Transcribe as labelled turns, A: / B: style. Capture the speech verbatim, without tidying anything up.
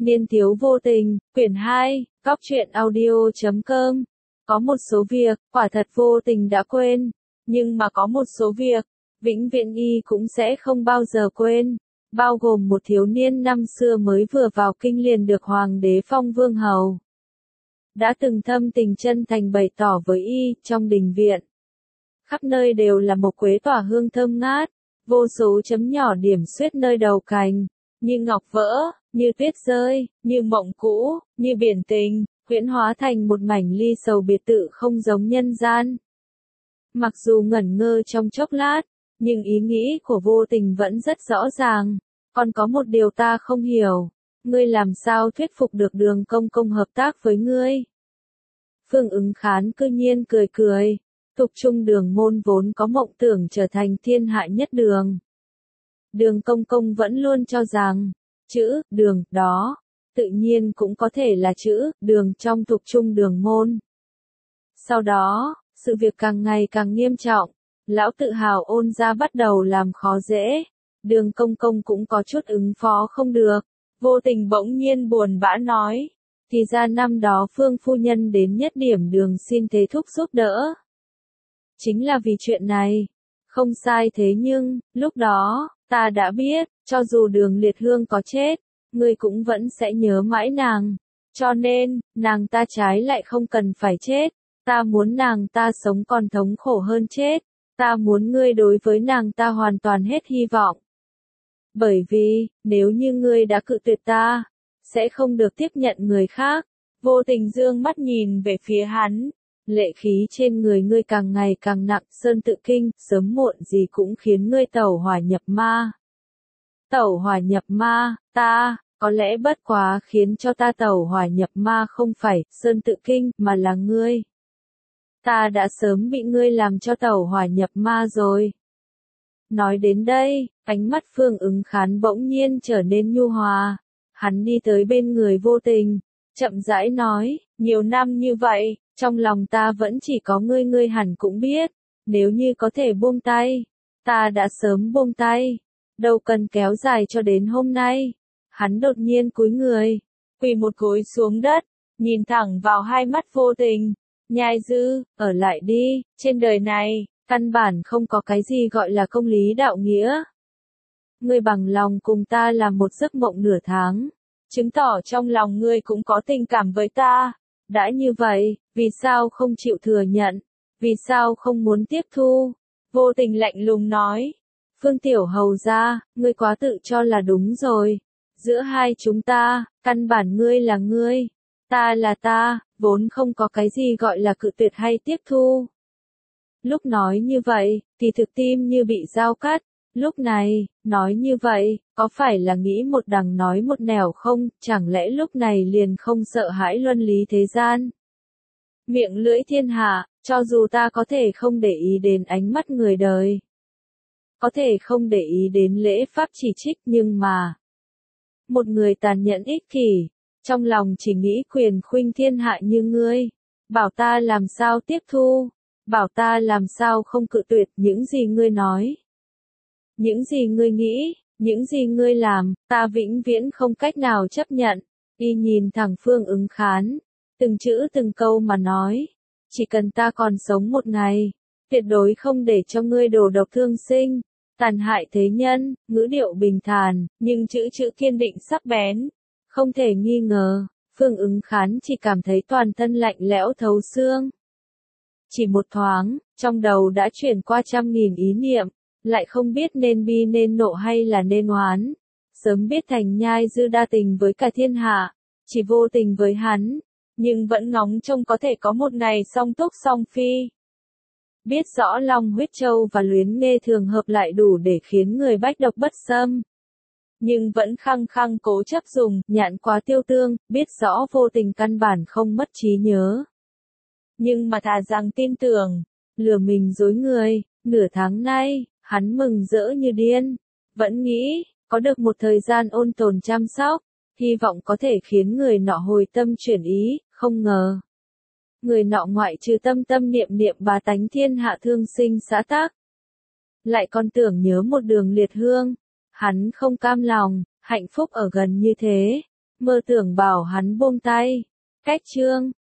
A: Niên thiếu vô tình, quyển hai, góc truyện audio chấm com. Có một số việc, quả thật vô tình đã quên, nhưng mà có một số việc, vĩnh viễn y cũng sẽ không bao giờ quên, bao gồm một thiếu niên năm xưa mới vừa vào kinh liền được hoàng đế phong vương hầu. Đã từng thâm tình chân thành bày tỏ với y, trong đình viện. Khắp nơi đều là mộc quế tỏa hương thơm ngát, vô số chấm nhỏ điểm xuyết nơi đầu cành, như ngọc vỡ, như tuyết rơi, như mộng cũ, như biển tình, huyễn hóa thành một mảnh ly sầu biệt tự không giống nhân gian. Mặc dù ngẩn ngơ trong chốc lát, nhưng ý nghĩ của vô tình vẫn rất rõ ràng. Còn có một điều ta không hiểu, ngươi làm sao thuyết phục được Đường công công hợp tác với ngươi? Phương Ứng Khán cư nhiên cười cười, Thục Trung Đường môn vốn có mộng tưởng trở thành thiên hạ nhất đường. Đường công công vẫn luôn cho rằng, chữ đường đó, tự nhiên cũng có thể là chữ đường trong Thục Trung Đường môn. Sau đó, sự việc càng ngày càng nghiêm trọng, lão tự hào Ôn gia bắt đầu làm khó dễ, Đường công công cũng có chút ứng phó không được. Vô tình bỗng nhiên buồn bã nói, thì ra năm đó Phương phu nhân đến Nhất Điểm Đường xin thế thúc giúp đỡ. Chính là vì chuyện này. Không sai, thế nhưng, lúc đó, ta đã biết, cho dù Đường Liệt Hương có chết, ngươi cũng vẫn sẽ nhớ mãi nàng. Cho nên, nàng ta trái lại không cần phải chết. Ta muốn nàng ta sống còn thống khổ hơn chết. Ta muốn ngươi đối với nàng ta hoàn toàn hết hy vọng. Bởi vì, nếu như ngươi đã cự tuyệt ta, sẽ không được tiếp nhận người khác. Vô tình dương mắt nhìn về phía hắn. Lệ khí trên người ngươi càng ngày càng nặng, Sơn Tự Kinh, sớm muộn gì cũng khiến ngươi tẩu hỏa nhập ma. Tẩu hỏa nhập ma, ta, có lẽ bất quá khiến cho ta tẩu hỏa nhập ma không phải Sơn Tự Kinh, mà là ngươi. Ta đã sớm bị ngươi làm cho tẩu hỏa nhập ma rồi. Nói đến đây, ánh mắt Phương Ứng Khán bỗng nhiên trở nên nhu hòa. Hắn đi tới bên người vô tình, chậm rãi nói, nhiều năm như vậy, trong lòng ta vẫn chỉ có ngươi, ngươi hẳn cũng biết, nếu như có thể buông tay, ta đã sớm buông tay, đâu cần kéo dài cho đến hôm nay. Hắn đột nhiên cúi người, quỳ một gối xuống đất, nhìn thẳng vào hai mắt vô tình, nhai dư, ở lại đi, trên đời này, căn bản không có cái gì gọi là công lý đạo nghĩa. Ngươi bằng lòng cùng ta làm một giấc mộng nửa tháng, chứng tỏ trong lòng ngươi cũng có tình cảm với ta. Đã như vậy, vì sao không chịu thừa nhận? Vì sao không muốn tiếp thu? Vô tình lạnh lùng nói. Phương Tiểu Hầu gia, ngươi quá tự cho là đúng rồi. Giữa hai chúng ta, căn bản ngươi là ngươi, ta là ta, vốn không có cái gì gọi là cự tuyệt hay tiếp thu. Lúc nói như vậy, thì thực tim như bị dao cắt. Lúc này, nói như vậy, có phải là nghĩ một đằng nói một nẻo không, chẳng lẽ lúc này liền không sợ hãi luân lý thế gian? Miệng lưỡi thiên hạ, cho dù ta có thể không để ý đến ánh mắt người đời, có thể không để ý đến lễ pháp chỉ trích, nhưng mà, một người tàn nhẫn ích kỷ, trong lòng chỉ nghĩ quyền khuynh thiên hạ như ngươi, bảo ta làm sao tiếp thu, bảo ta làm sao không cự tuyệt những gì ngươi nói. Những gì ngươi nghĩ, những gì ngươi làm, ta vĩnh viễn không cách nào chấp nhận. Y nhìn thẳng Phương Ứng Khán, từng chữ từng câu mà nói, chỉ cần ta còn sống một ngày, tuyệt đối không để cho ngươi đổ độc thương sinh, tàn hại thế nhân. Ngữ điệu bình thản, nhưng chữ chữ kiên định sắc bén, không thể nghi ngờ. Phương Ứng Khán chỉ cảm thấy toàn thân lạnh lẽo thấu xương. Chỉ một thoáng, trong đầu đã chuyển qua trăm nghìn ý niệm. Lại không biết nên bi nên nộ hay là nên oán. Sớm biết Thành Nhai Dư đa tình với cả thiên hạ, chỉ vô tình với hắn, nhưng vẫn ngóng trông có thể có một ngày song túc song phi. Biết rõ Long Huyết Châu và Luyến Nghê thường hợp lại đủ để khiến người bách độc bất xâm, nhưng vẫn khăng khăng cố chấp dùng nhạn quá tiêu tương, biết rõ vô tình căn bản không mất trí nhớ. Nhưng mà thà rằng tin tưởng, lừa mình dối người. Nửa tháng nay, hắn mừng rỡ như điên, vẫn nghĩ, có được một thời gian ôn tồn chăm sóc, hy vọng có thể khiến người nọ hồi tâm chuyển ý, không ngờ. Người nọ ngoại trừ tâm tâm niệm niệm bá tánh thiên hạ thương sinh xã tắc, lại còn tưởng nhớ một Đường Liệt Hương. Hắn không cam lòng, hạnh phúc ở gần như thế, mơ tưởng bảo hắn buông tay. Cách chương